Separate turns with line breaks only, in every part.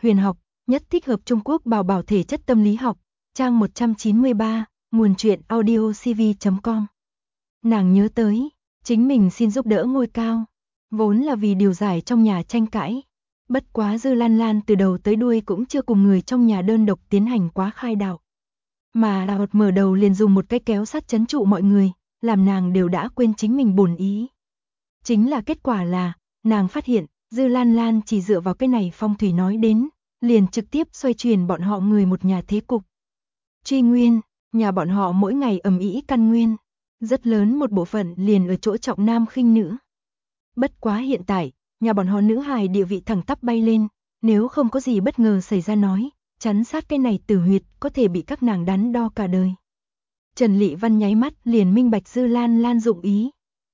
huyền học, nhất thích hợp Trung Quốc bảo bảo thể chất tâm lý học, trang 193, nguồn truyện audiocv.com. Nàng nhớ tới, chính mình xin giúp đỡ ngôi cao, vốn là vì điều giải trong nhà tranh cãi. Bất quá Dư Lan Lan từ đầu tới đuôi cũng chưa cùng người trong nhà đơn độc tiến hành quá khai đạo. Mà Đào mở đầu liền dùng một cái kéo sát trấn trụ mọi người, làm nàng đều đã quên chính mình bổn ý. Chính là kết quả là, nàng phát hiện, Dư Lan Lan chỉ dựa vào cái này phong thủy nói đến, liền trực tiếp xoay chuyển bọn họ người một nhà thế cục. Truy nguyên, nhà bọn họ mỗi ngày ầm ĩ căn nguyên, rất lớn một bộ phận liền ở chỗ trọng nam khinh nữ. Bất quá hiện tại, nhà bọn họ nữ hài địa vị thẳng tắp bay lên, nếu không có gì bất ngờ xảy ra nói, chắn sát cái này tử huyệt có thể bị các nàng đắn đo cả đời. Trần Lị Văn nháy mắt liền minh bạch Dư Lan Lan dụng ý.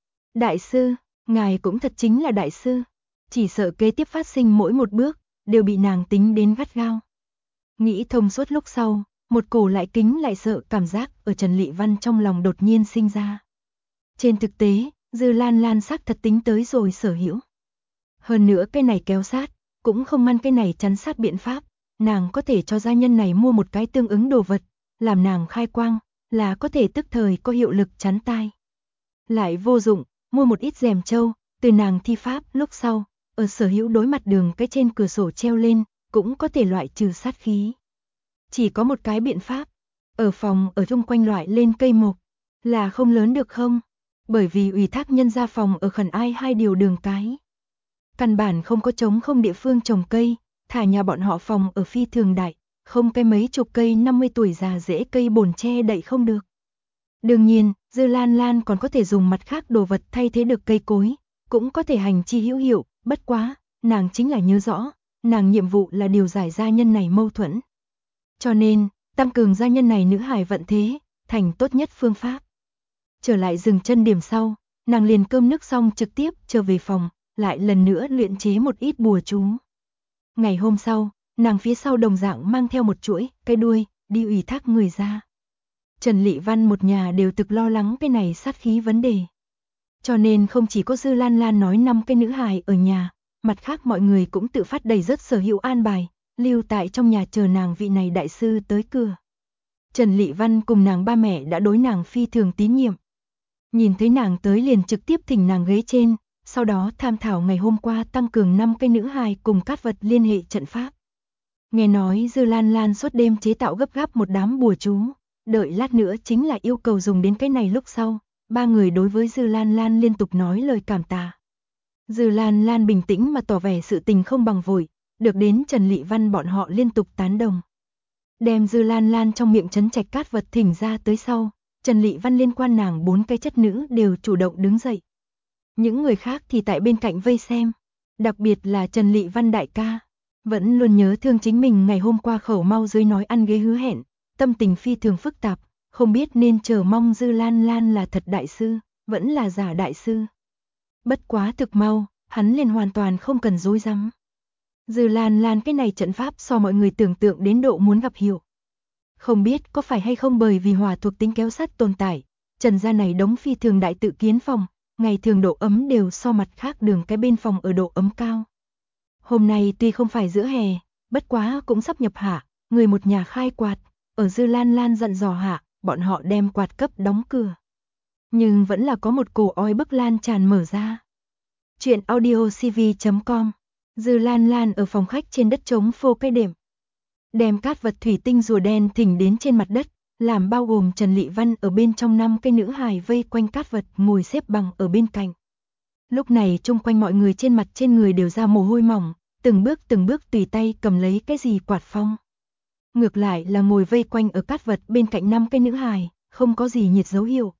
Đại sư, ngài cũng thật chính là đại sư, chỉ sợ kế tiếp phát sinh mỗi một bước, đều bị nàng tính đến gắt gao. Nghĩ thông suốt lúc sau, một cổ lại kính lại sợ cảm giác ở Trần Lị Văn trong lòng đột nhiên sinh ra. Trên thực tế, Dư Lan Lan xác thật tính tới rồi sở hữu. Hơn nữa cái này kéo sát, cũng không ngăn cái này chắn sát biện pháp, nàng có thể cho gia nhân này mua một cái tương ứng đồ vật, làm nàng khai quang, là có thể tức thời có hiệu lực chắn tai. Lại vô dụng, mua một ít rèm châu, từ nàng thi pháp lúc sau, ở sở hữu đối mặt đường cái trên cửa sổ treo lên, cũng có thể loại trừ sát khí. Chỉ có một cái biện pháp, ở phòng ở chung quanh loại lên cây mộc, là không lớn được không? Bởi vì ủy thác nhân gia phòng ở khẩn ai hai điều đường cái. Căn bản không có trống không địa phương trồng cây, thả nhà bọn họ phòng ở phi thường đại, không cái mấy chục cây 50 tuổi già rễ cây bồn che đậy không được. Đương nhiên, Dư Lan Lan còn có thể dùng mặt khác đồ vật thay thế được cây cối, cũng có thể hành chi hữu hiệu, bất quá, nàng chính là nhớ rõ, nàng nhiệm vụ là điều giải gia nhân này mâu thuẫn. Cho nên, tăng cường gia nhân này nữ hài vận thế, thành tốt nhất phương pháp. Trở lại dừng chân điểm sau, nàng liền cơm nước xong trực tiếp trở về phòng, lại lần nữa luyện chế một ít bùa chú. Ngày hôm sau, nàng phía sau đồng dạng mang theo một chuỗi, cái đuôi, đi ủy thác người ra. Trần Lị Văn một nhà đều thực lo lắng cái này sát khí vấn đề. Cho nên không chỉ có Dư Lan Lan nói 5 cái nữ hài ở nhà, mặt khác mọi người cũng tự phát đầy rất sở hữu an bài, lưu tại trong nhà chờ nàng vị này đại sư tới cửa. Trần Lị Văn cùng nàng ba mẹ đã đối nàng phi thường tín nhiệm. Nhìn thấy nàng tới liền trực tiếp thỉnh nàng ghế trên, sau đó tham thảo ngày hôm qua tăng cường 5 cái nữ hài cùng cát vật liên hệ trận pháp. Nghe nói Dư Lan Lan suốt đêm chế tạo gấp gáp một đám bùa chú, đợi lát nữa chính là yêu cầu dùng đến cái này lúc sau, ba người đối với Dư Lan Lan liên tục nói lời cảm tạ. Dư Lan Lan bình tĩnh mà tỏ vẻ sự tình không bằng vội, được đến Trần Lị Văn bọn họ liên tục tán đồng. Đem Dư Lan Lan trong miệng trấn trạch cát vật thỉnh ra tới sau, Trần Lị Văn liên quan nàng 4 cái chất nữ đều chủ động đứng dậy. Những người khác thì tại bên cạnh vây xem, đặc biệt là Trần Lị Văn đại ca, vẫn luôn nhớ thương chính mình ngày hôm qua khẩu mau dưới nói ăn ghế hứa hẹn, tâm tình phi thường phức tạp, không biết nên chờ mong Dư Lan Lan là thật đại sư, vẫn là giả đại sư. Bất quá thực mau, hắn liền hoàn toàn không cần dối rắm. Dư Lan Lan cái này trận pháp so mọi người tưởng tượng đến độ muốn gặp hiệu. Không biết có phải hay không bởi vì hỏa thuộc tính kéo sát tồn tại, Trần gia này đống phi thường đại tự kiến phòng, ngày thường độ ấm đều so mặt khác đường cái bên phòng ở độ ấm cao. Hôm nay tuy không phải giữa hè, bất quá cũng sắp nhập hạ, người một nhà khai quạt, ở Dư Lan Lan dặn dò hạ, bọn họ đem quạt cấp đóng cửa. Nhưng vẫn là có một cổ oi bức lan tràn mở ra. Chuyện audiocv.com. Dư Lan Lan ở phòng khách trên đất trống phô cây đệm. Đem cát vật thủy tinh rùa đen thỉnh đến trên mặt đất, làm bao gồm Trần Lị Văn ở bên trong 5 cây nữ hài vây quanh cát vật ngồi xếp bằng ở bên cạnh. Lúc này chung quanh mọi người trên mặt trên người đều ra mồ hôi mỏng, từng bước tùy tay cầm lấy cái gì quạt phong. Ngược lại là ngồi vây quanh ở cát vật bên cạnh 5 cây nữ hài, không có gì nhiệt dấu hiệu.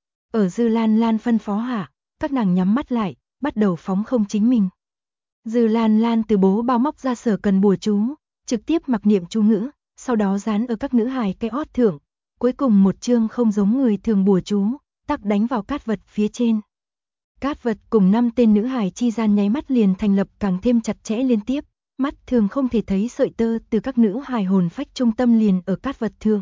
Ở Dư Lan Lan phân phó hạ, các nàng nhắm mắt lại, bắt đầu phóng không chính mình. Dư Lan Lan từ bố bao móc ra sở cần bùa chú, trực tiếp mặc niệm chú ngữ, sau đó dán ở các nữ hài cái ót thượng, cuối cùng một chương không giống người thường bùa chú, tắc đánh vào cát vật phía trên. Cát vật cùng 5 tên nữ hài chi gian nháy mắt liền thành lập càng thêm chặt chẽ liên tiếp, mắt thường không thể thấy sợi tơ từ các nữ hài hồn phách trung tâm liền ở cát vật thường.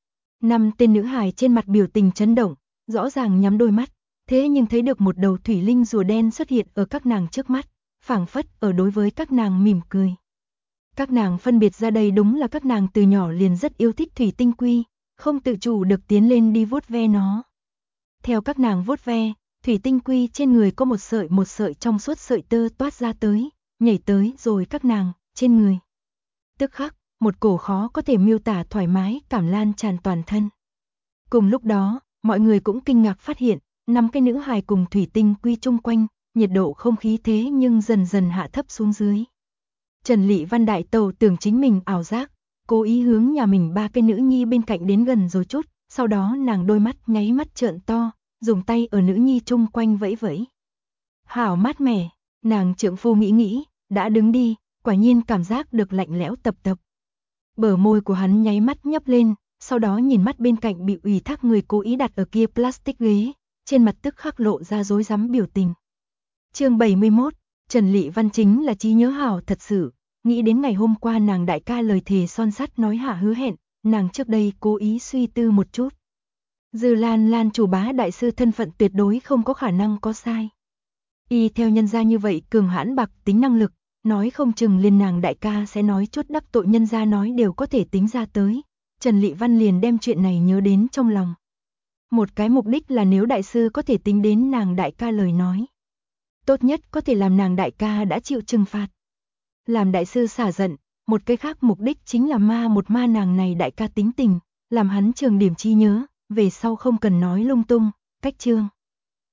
5 tên nữ hài trên mặt biểu tình chấn động, rõ ràng nhắm đôi mắt, thế nhưng thấy được một đầu thủy linh rùa đen xuất hiện ở các nàng trước mắt, phảng phất ở đối với các nàng mỉm cười. Các nàng phân biệt ra đây đúng là các nàng từ nhỏ liền rất yêu thích thủy tinh quy, không tự chủ được tiến lên đi vuốt ve nó. Theo các nàng vuốt ve, thủy tinh quy trên người có một sợi trong suốt sợi tơ toát ra tới, nhảy tới rồi các nàng, trên người. Tức khắc, một cổ khó có thể miêu tả thoải mái cảm lan tràn toàn thân. Cùng lúc đó, mọi người cũng kinh ngạc phát hiện, 5 cái nữ hài cùng thủy tinh quy chung quanh, nhiệt độ không khí thế nhưng dần dần hạ thấp xuống dưới. Trần Lị Văn đại tẩu tưởng chính mình ảo giác, cố ý hướng nhà mình 3 cái nữ nhi bên cạnh đến gần rồi chút, sau đó nàng đôi mắt nháy mắt trợn to, dùng tay ở nữ nhi chung quanh vẫy vẫy. Hảo mát mẻ, nàng trượng phu nghĩ, đã đứng đi, quả nhiên cảm giác được lạnh lẽo tập. Bờ môi của hắn nháy mắt nhấp lên, sau đó nhìn mắt bên cạnh bị ủy thác người cố ý đặt ở kia plastic ghế, trên mặt tức khắc lộ ra rối rắm biểu tình. Chương 71, Trần Lị Văn chính là trí nhớ hảo thật sự, nghĩ đến ngày hôm qua nàng đại ca lời thề son sắt nói hạ hứa hẹn, nàng trước đây cố ý suy tư một chút. Dư Lan chủ bá đại sư thân phận tuyệt đối không có khả năng có sai. Y theo nhân gia như vậy cường hãn bạc tính năng lực, nói không chừng liền nàng đại ca sẽ nói chút đắc tội nhân gia nói đều có thể tính ra tới. Trần Lị Văn liền đem chuyện này nhớ đến trong lòng. Một cái mục đích là nếu đại sư có thể tính đến nàng đại ca lời nói. Tốt nhất có thể làm nàng đại ca đã chịu trừng phạt. Làm đại sư xả giận, một cái khác mục đích chính là ma nàng này đại ca tính tình, làm hắn trường điểm trí nhớ, về sau không cần nói lung tung, cách chương.